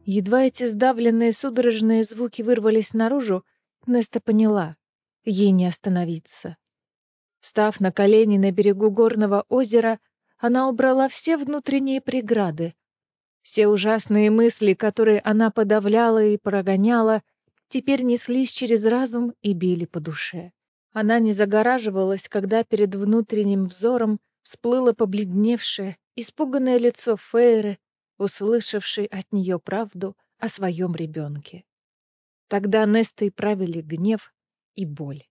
Едва эти сдавленные судорожные звуки вырвались наружу, Неста поняла — ей не остановиться. Встав на колени на берегу горного озера, она убрала все внутренние преграды. Все ужасные мысли, которые она подавляла и прогоняла, теперь неслись через разум и били по душе. Она не загораживалась, когда перед внутренним взором всплыло побледневшее, испуганное лицо Фейры, услышавшей от нее правду о своем ребенке. Тогда Нестой правили гнев и боль.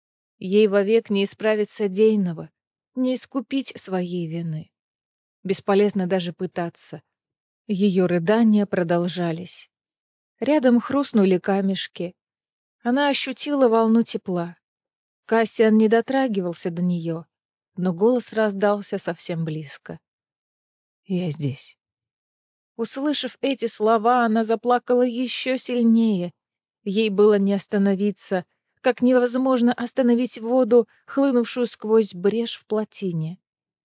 Ей вовек не исправить содеянного, не искупить своей вины. Бесполезно даже пытаться. Ее рыдания продолжались. Рядом хрустнули камешки. Она ощутила волну тепла. Кассиан не дотрагивался до нее, но голос раздался совсем близко. «Я здесь». Услышав эти слова, она заплакала еще сильнее. Ей было не остановиться, как невозможно остановить воду, хлынувшую сквозь брешь в плотине.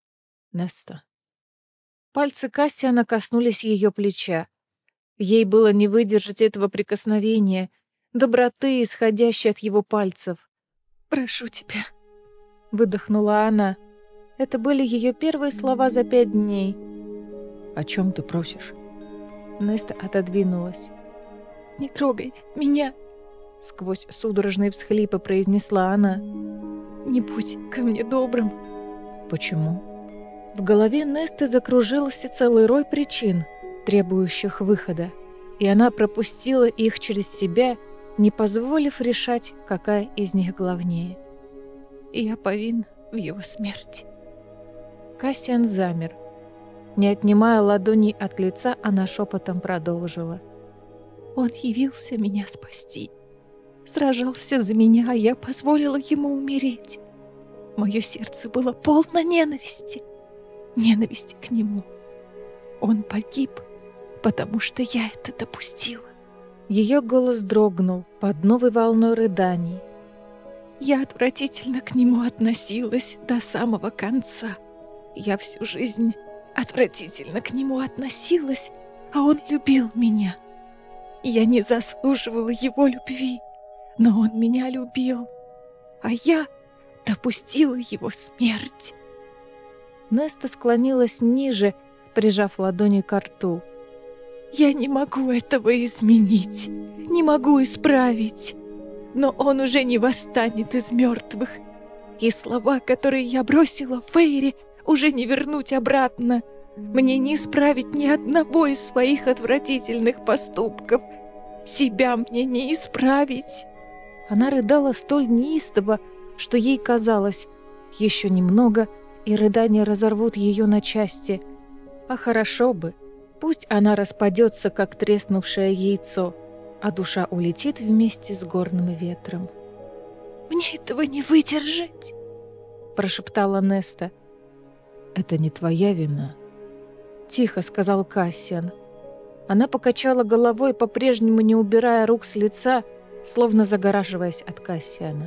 Неста. Пальцы Кассиана коснулись ее плеча. Ей было не выдержать этого прикосновения, доброты, исходящей от его пальцев. «Прошу тебя», — выдохнула она. Это были ее первые слова за 5 дней. «О чем ты просишь?» Неста отодвинулась. «Не трогай меня!» Сквозь судорожные всхлипы произнесла она. «Не будь ко мне добрым». «Почему?» В голове Несты закружился целый рой причин, требующих выхода, и она пропустила их через себя, не позволив решать, какая из них главнее. «Я повинна в его смерти». Кассиан замер. Не отнимая ладоней от лица, она шепотом продолжила. «Он явился меня спасти. Сражался за меня, а я позволила ему умереть. Мое сердце было полно ненависти. Ненависти к нему. Он погиб, потому что я это допустила». Ее голос дрогнул под новой волной рыданий. «Я отвратительно к нему относилась до самого конца. Я всю жизнь отвратительно к нему относилась, а он любил меня. Я не заслуживала его любви, но он меня любил, а я допустила его смерть». Неста склонилась ниже, прижав ладони ко рту. «Я не могу этого изменить, не могу исправить, но он уже не восстанет из мертвых, и слова, которые я бросила Фейре, уже не вернуть обратно. Мне не исправить ни одного из своих отвратительных поступков. Себя мне не исправить». Она рыдала столь неистово, что ей казалось, еще немного, и рыдания разорвут ее на части. А хорошо бы, пусть она распадется, как треснувшее яйцо, а душа улетит вместе с горным ветром. «Мне этого не выдержать», — прошептала Неста. «Это не твоя вина», — тихо сказал Кассиан. Она покачала головой, по-прежнему не убирая рук с лица, словно загораживаясь от Кассиана.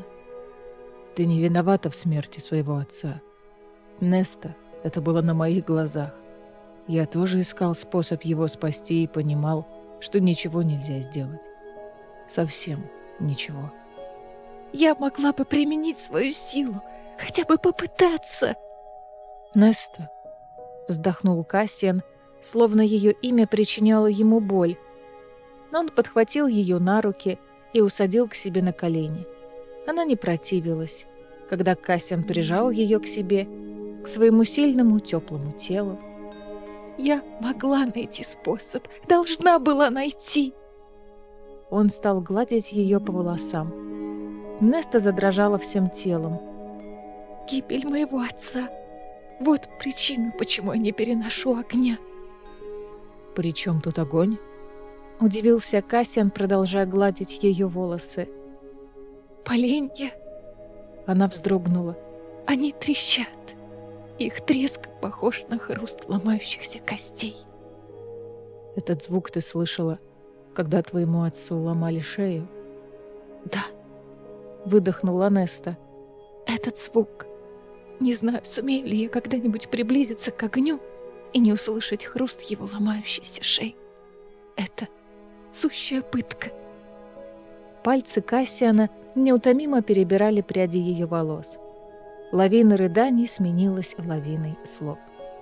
«Ты не виновата в смерти своего отца. Неста, это было на моих глазах. Я тоже искал способ его спасти и понимал, что ничего нельзя сделать. Совсем ничего». «Я могла бы применить свою силу, хотя бы попытаться». «Неста», — вздохнул Кассиан, словно ее имя причиняло ему боль. Но он подхватил ее на руки и усадил к себе на колени. Она не противилась, когда Кассиан прижал ее к себе, к своему сильному теплому телу. «Я могла найти способ, должна была найти». Он стал гладить ее по волосам. Неста задрожала всем телом. «Гибель моего отца. Вот причина, почему я не переношу огня». «При чем тут огонь?» — удивился Кассиан, продолжая гладить ее волосы. «Поленья!» — она вздрогнула. «Они трещат. Их треск похож на хруст ломающихся костей». «Этот звук ты слышала, когда твоему отцу ломали шею?» «Да», — выдохнула Неста. «Этот звук. Не знаю, сумею ли я когда-нибудь приблизиться к огню и не услышать хруст его ломающейся шеи. Это сущая пытка. Пальцы Кассиана неутомимо перебирали пряди ее волос. Лавина рыданий сменилась лавиной слов.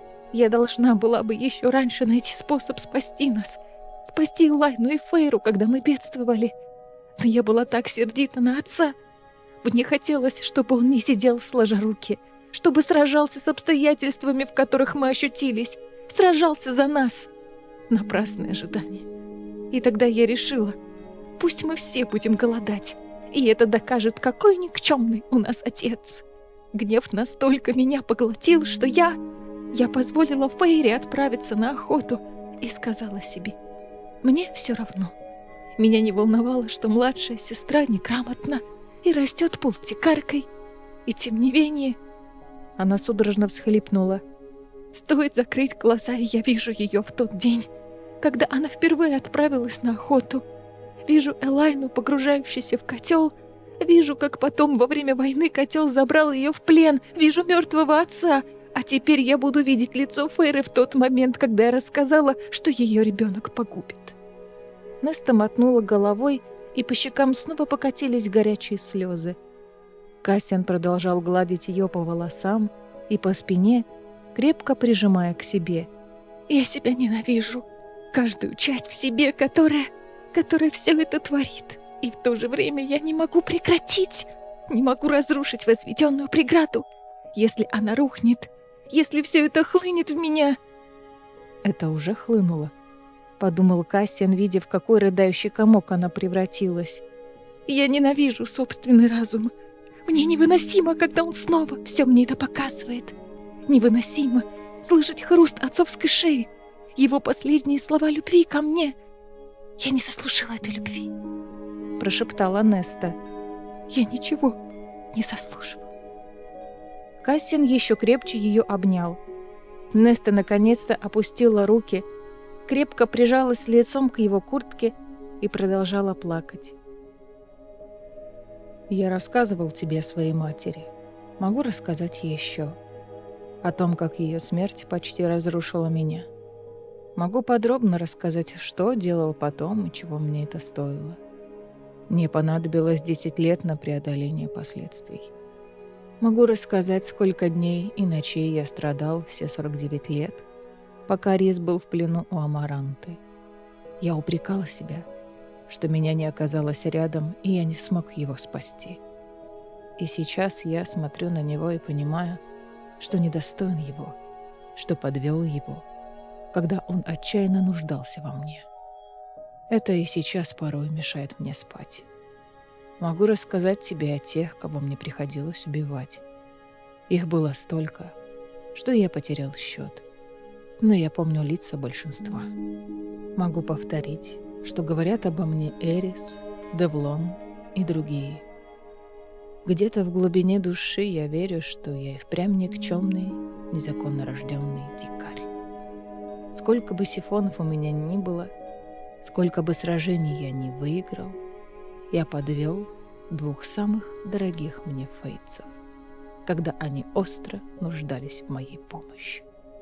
Я должна была бы еще раньше найти способ спасти нас. Спасти Лайну и Фейру, когда мы бедствовали. Но я была так сердита на отца. Мне хотелось, чтобы он не сидел сложа руки, чтобы сражался с обстоятельствами, в которых мы ощутились, сражался за нас. Напрасное ожидание. И тогда я решила, пусть мы все будем голодать, и это докажет, какой никчемный у нас отец. Гнев настолько меня поглотил, что я позволила Фейре отправиться на охоту и сказала себе, мне все равно. Меня не волновало, что младшая сестра неграмотна и растет полтикаркой. И тем не менее, она судорожно всхлипнула. Стоит закрыть глаза, и я вижу ее в тот день, когда она впервые отправилась на охоту. Вижу Элайну, погружающуюся в котел. Вижу, как потом во время войны котел забрал ее в плен. Вижу мертвого отца. А теперь я буду видеть лицо Фейры в тот момент, когда я рассказала, что ее ребенок погубит. Неста мотнула головой, и по щекам снова покатились горячие слезы. Кассиан продолжал гладить ее по волосам и по спине, крепко прижимая к себе. «Я себя ненавижу. Каждую часть в себе, которая все это творит. И в то же время я не могу прекратить. Не могу разрушить возведенную преграду. Если она рухнет, если все это хлынет в меня...» «Это уже хлынуло», — подумал Кассиан, видя, в какой рыдающий комок она превратилась. «Я ненавижу собственный разум. Мне невыносимо, когда он снова все мне это показывает. Невыносимо слышать хруст отцовской шеи, его последние слова любви ко мне. Я не заслужила этой любви», — прошептала Неста. «Я ничего не заслуживаю». Кассиан еще крепче ее обнял. Неста наконец-то опустила руки, крепко прижалась лицом к его куртке и продолжала плакать. «Я рассказывал тебе о своей матери. Могу рассказать еще. О том, как ее смерть почти разрушила меня. Могу подробно рассказать, что делал потом и чего мне это стоило. Мне понадобилось 10 лет на преодоление последствий. Могу рассказать, сколько дней и ночей я страдал все 49 лет, пока Рис был в плену у Амаранты. Я упрекала себя, что меня не оказалось рядом, и я не смог его спасти. И сейчас я смотрю на него и понимаю, что недостоин его, что подвел его, когда он отчаянно нуждался во мне. Это и сейчас порой мешает мне спать. Могу рассказать тебе о тех, кого мне приходилось убивать. Их было столько, что я потерял счет. Но я помню лица большинства. Могу повторить, что говорят обо мне Эрис, Девлон и другие. Где-то в глубине души я верю, что я и впрямь никчемный, незаконно рожденный дикарь. Сколько бы сифонов у меня ни было, сколько бы сражений я не выиграл, я подвел 2 самых дорогих мне фейцев, когда они остро нуждались в моей помощи.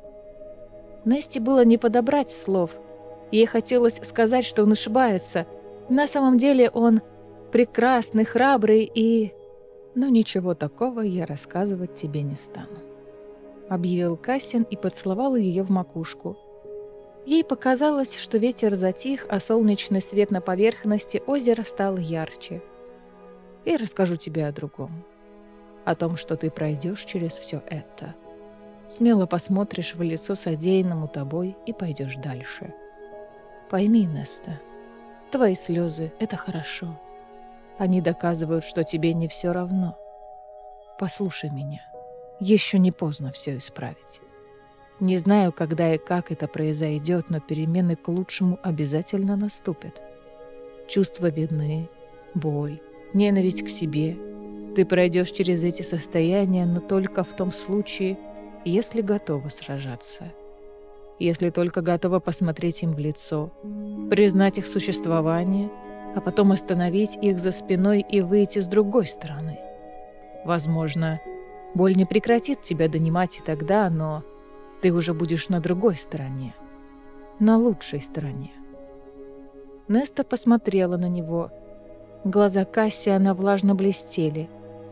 Несте было не подобрать слов. Ей хотелось сказать, что он ошибается. На самом деле он прекрасный, храбрый и... Но ничего такого я рассказывать тебе не стану, — объявил Кассиан и поцеловал ее в макушку. Ей показалось, что ветер затих, а солнечный свет на поверхности озера стал ярче. Я расскажу тебе о другом. О том, что ты пройдешь через все это. Смело посмотришь в лицо содеянному тобой и пойдешь дальше. Пойми, Неста, твои слезы — это хорошо. Они доказывают, что тебе не все равно. Послушай меня. Еще не поздно все исправить. Не знаю, когда и как это произойдет, но перемены к лучшему обязательно наступят. Чувство вины, боль, ненависть к себе. Ты пройдешь через эти состояния, но только в том случае, если готова сражаться. Если только готова посмотреть им в лицо, признать их существование, а потом остановить их за спиной и выйти с другой стороны. Возможно, боль не прекратит тебя донимать и тогда, но ты уже будешь на другой стороне, на лучшей стороне. Неста посмотрела на него. Глаза Кассиана влажно блестели.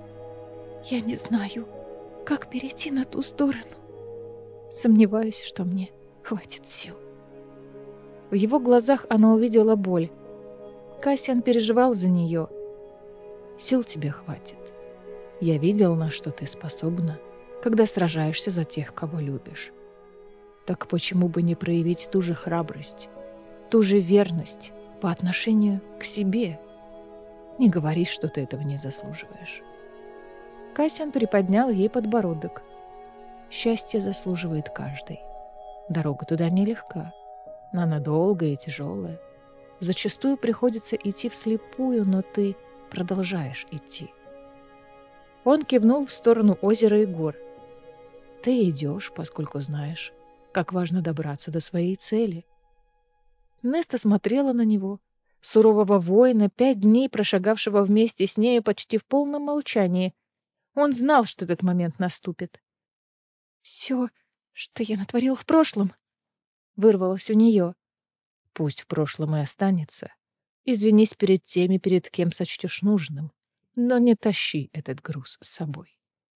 «Я не знаю, как перейти на ту сторону. Сомневаюсь, что мне хватит сил». В его глазах она увидела боль. Кассиан переживал за нее. «Сил тебе хватит. Я видел, на что ты способна, когда сражаешься за тех, кого любишь. Так почему бы не проявить ту же храбрость, ту же верность по отношению к себе? Не говори, что ты этого не заслуживаешь». Кассиан приподнял ей подбородок. «Счастье заслуживает каждый. Дорога туда нелегка. Она долгая и тяжелая. Зачастую приходится идти вслепую, но ты продолжаешь идти». Он кивнул в сторону озера и гор. «Ты идешь, поскольку знаешь, как важно добраться до своей цели». Неста смотрела на него, сурового воина, 5 дней прошагавшего вместе с нею почти в полном молчании. Он знал, что этот момент наступит. «Все, что я натворила в прошлом», — вырвалось у нее. «Пусть в прошлом и останется. Извинись перед теми, перед кем сочтешь нужным, но не тащи этот груз с собой».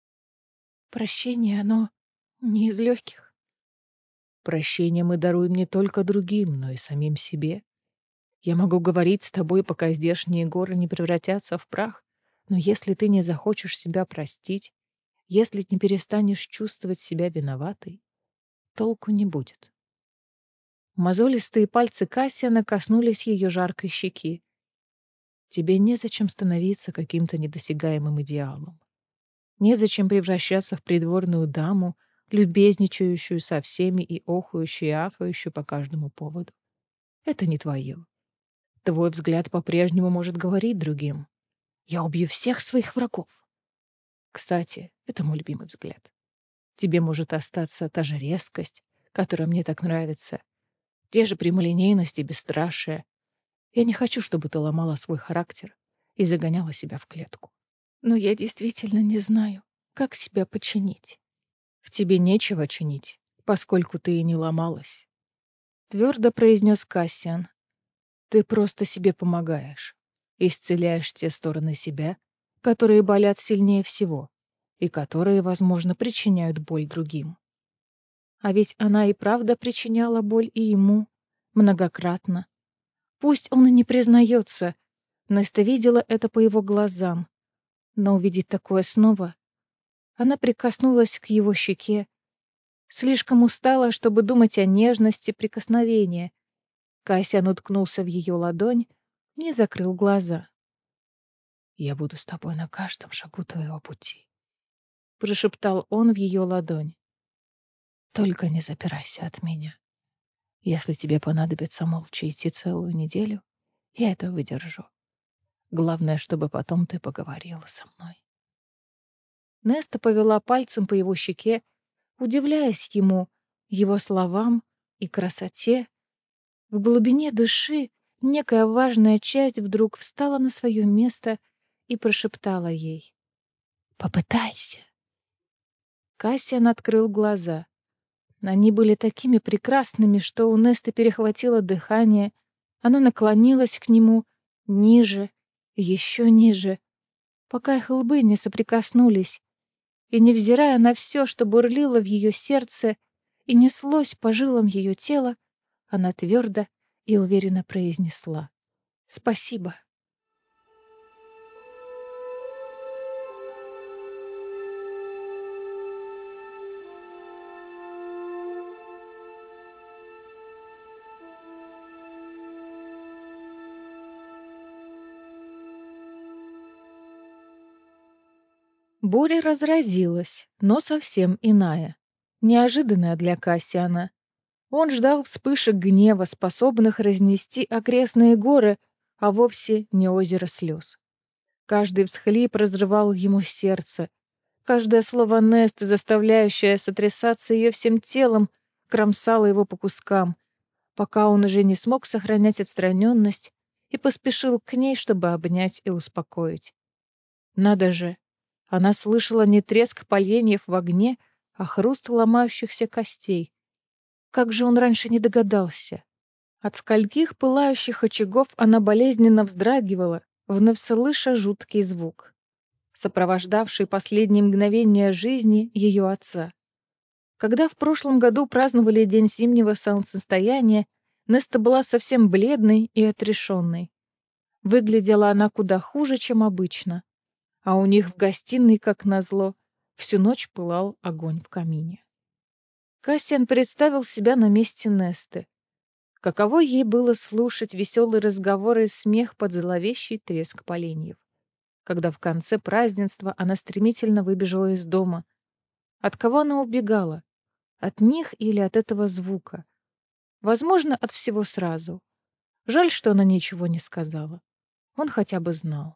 «Прощение, оно не из легких». «Прощение мы даруем не только другим, но и самим себе. Я могу говорить с тобой, пока здешние горы не превратятся в прах, но если ты не захочешь себя простить, если не перестанешь чувствовать себя виноватой, толку не будет». Мозолистые пальцы Кассиана коснулись ее жаркой щеки. «Тебе незачем становиться каким-то недосягаемым идеалом. Незачем превращаться в придворную даму, любезничающую со всеми и охающую и ахающую по каждому поводу. Это не твое. Твой взгляд по-прежнему может говорить другим: «Я убью всех своих врагов». Кстати, это мой любимый взгляд. Тебе может остаться та же резкость, которая мне так нравится, те же прямолинейность и бесстрашие. Я не хочу, чтобы ты ломала свой характер и загоняла себя в клетку. Но я действительно не знаю, как себя починить. В тебе нечего чинить, поскольку ты и не ломалась. Твердо произнес Кассиан. Ты просто себе помогаешь. Исцеляешь те стороны себя, которые болят сильнее всего и которые, возможно, причиняют боль другим. А ведь она и правда причиняла боль и ему многократно. Пусть он и не признается, Неста видела это по его глазам, но увидеть такое снова... Она прикоснулась к его щеке, слишком устала, чтобы думать о нежности прикосновения. Кассиан уткнулся в ее ладонь и закрыл глаза. «Я буду с тобой на каждом шагу твоего пути», — прошептал он в ее ладонь. «Только не запирайся от меня. Если тебе понадобится молча идти целую неделю, я это выдержу. Главное, чтобы потом ты поговорила со мной». Неста повела пальцем по его щеке, удивляясь ему, его словам и красоте. В глубине души некая важная часть вдруг встала на свое место и прошептала ей: «Попытайся». Кассиан открыл глаза. Они были такими прекрасными, что у Несты перехватило дыхание. Она наклонилась к нему ниже, еще ниже, пока их лбы не соприкоснулись, и, невзирая на все, что бурлило в ее сердце и неслось по жилам ее тела, она твердо и уверенно произнесла: «Спасибо». Буря разразилась, но совсем иная, неожиданная для Кассиана. Он ждал вспышек гнева, способных разнести окрестные горы, а вовсе не озеро слез. Каждый всхлип разрывал ему сердце. Каждое слово Несты, заставляющее сотрясаться ее всем телом, кромсало его по кускам, пока он уже не смог сохранять отстраненность и поспешил к ней, чтобы обнять и успокоить. Надо же! Она слышала не треск поленьев в огне, а хруст ломающихся костей. Как же он раньше не догадался? От скольких пылающих очагов она болезненно вздрагивала, вновь слыша жуткий звук, сопровождавший последние мгновения жизни ее отца. Когда в прошлом году праздновали День зимнего солнцестояния, Неста была совсем бледной и отрешенной. Выглядела она куда хуже, чем обычно, а у них в гостиной, как назло, всю ночь пылал огонь в камине. Кассиан представил себя на месте Несты. Каково ей было слушать веселые разговоры и смех под зловещий треск поленьев, когда в конце празднества она стремительно выбежала из дома. От кого она убегала? От них или от этого звука? Возможно, от всего сразу. Жаль, что она ничего не сказала. Он хотя бы знал.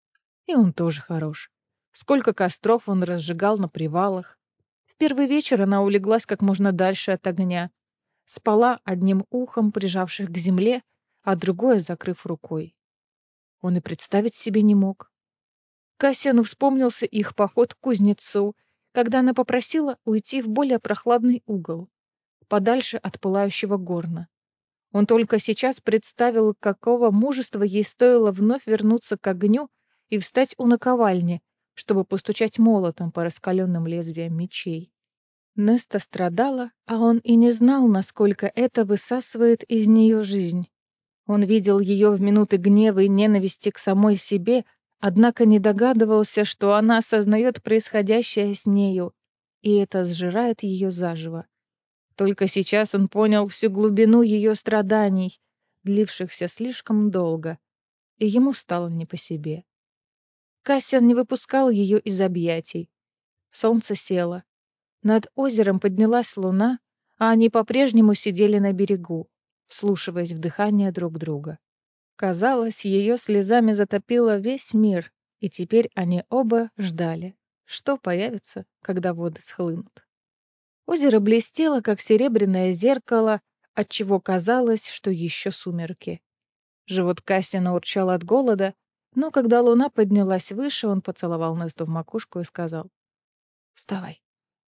И он тоже хорош. Сколько костров он разжигал на привалах. В первый вечер она улеглась как можно дальше от огня. Спала одним ухом, прижавшись к земле, а другое закрыв рукой. Он и представить себе не мог. Кассиану вспомнился их поход к кузнецу, когда она попросила уйти в более прохладный угол, подальше от пылающего горна. Он только сейчас представил, какого мужества ей стоило вновь вернуться к огню и встать у наковальни, чтобы постучать молотом по раскаленным лезвиям мечей. Неста страдала, а он и не знал, насколько это высасывает из нее жизнь. Он видел ее в минуты гнева и ненависти к самой себе, однако не догадывался, что она осознает происходящее с нею, и это сжирает ее заживо. Только сейчас он понял всю глубину ее страданий, длившихся слишком долго, и ему стало не по себе. Кассиан не выпускал ее из объятий. Солнце село. Над озером поднялась луна, а они по-прежнему сидели на берегу, вслушиваясь в дыхание друг друга. Казалось, ее слезами затопило весь мир, и теперь они оба ждали, что появится, когда воды схлынут. Озеро блестело, как серебряное зеркало, отчего казалось, что еще сумерки. Живот Кассиана урчал от голода, но когда луна поднялась выше, он поцеловал Несту в макушку и сказал: «Вставай».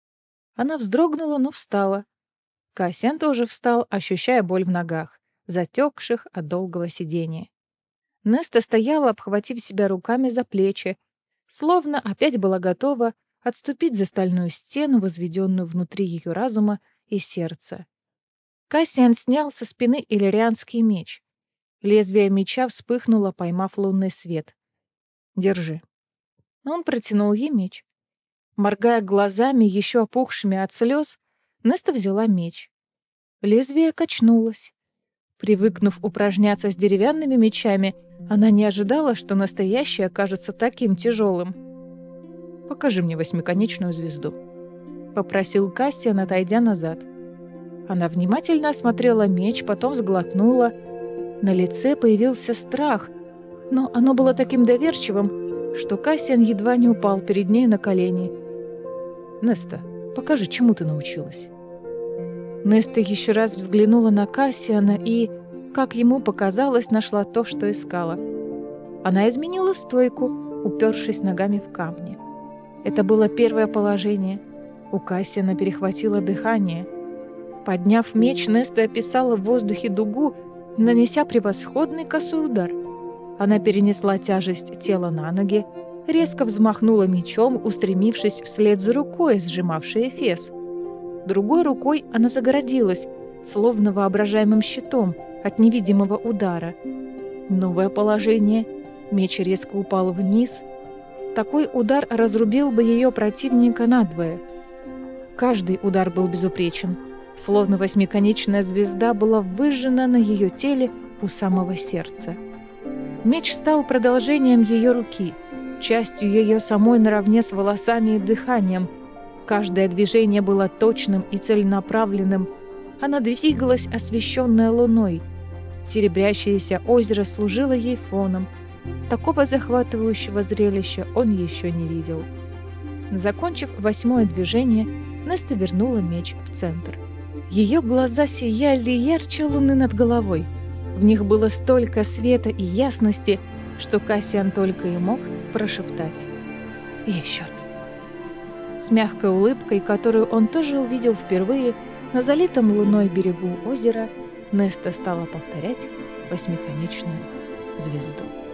Она вздрогнула, но встала. Кассиан тоже встал, ощущая боль в ногах, затекших от долгого сидения. Неста стояла, обхватив себя руками за плечи, словно опять была готова отступить за стальную стену, возведенную внутри ее разума и сердца. Кассиан снял со спины иллирианский меч. Лезвие меча вспыхнуло, поймав лунный свет. «Держи». Он протянул ей меч. Моргая глазами, еще опухшими от слез, Неста взяла меч. Лезвие качнулось. Привыкнув упражняться с деревянными мечами, она не ожидала, что настоящий окажется таким тяжелым. «Покажи мне восьмиконечную звезду», — попросил Кассиан, отойдя назад. Она внимательно осмотрела меч, потом сглотнула. На лице появился страх, но оно было таким доверчивым, что Кассиан едва не упал перед ней на колени. «Неста, покажи, чему ты научилась». Неста еще раз взглянула на Кассиана и, как ему показалось, нашла то, что искала. Она изменила стойку, упершись ногами в камни. Это было первое положение. У Кассиана перехватило дыхание. Подняв меч, Неста описала в воздухе дугу, нанеся превосходный косой удар. Она перенесла тяжесть тела на ноги, резко взмахнула мечом, устремившись вслед за рукой, сжимавшей эфес. Другой рукой она загородилась, словно воображаемым щитом, от невидимого удара. Новое положение. Меч резко упал вниз. Такой удар разрубил бы ее противника надвое. Каждый удар был безупречен, словно восьмиконечная звезда была выжжена на ее теле у самого сердца. Меч стал продолжением ее руки, частью ее самой наравне с волосами и дыханием. Каждое движение было точным и целенаправленным. Она двигалась, освещенная луной. Серебрящееся озеро служило ей фоном. Такого захватывающего зрелища он еще не видел. Закончив восьмое движение, Неста вернула меч в центр. Ее глаза сияли ярче луны над головой. В них было столько света и ясности, что Кассиан только и мог прошептать: «Еще раз». С мягкой улыбкой, которую он тоже увидел впервые на залитом луной берегу озера, Неста стала повторять восьмиконечную звезду.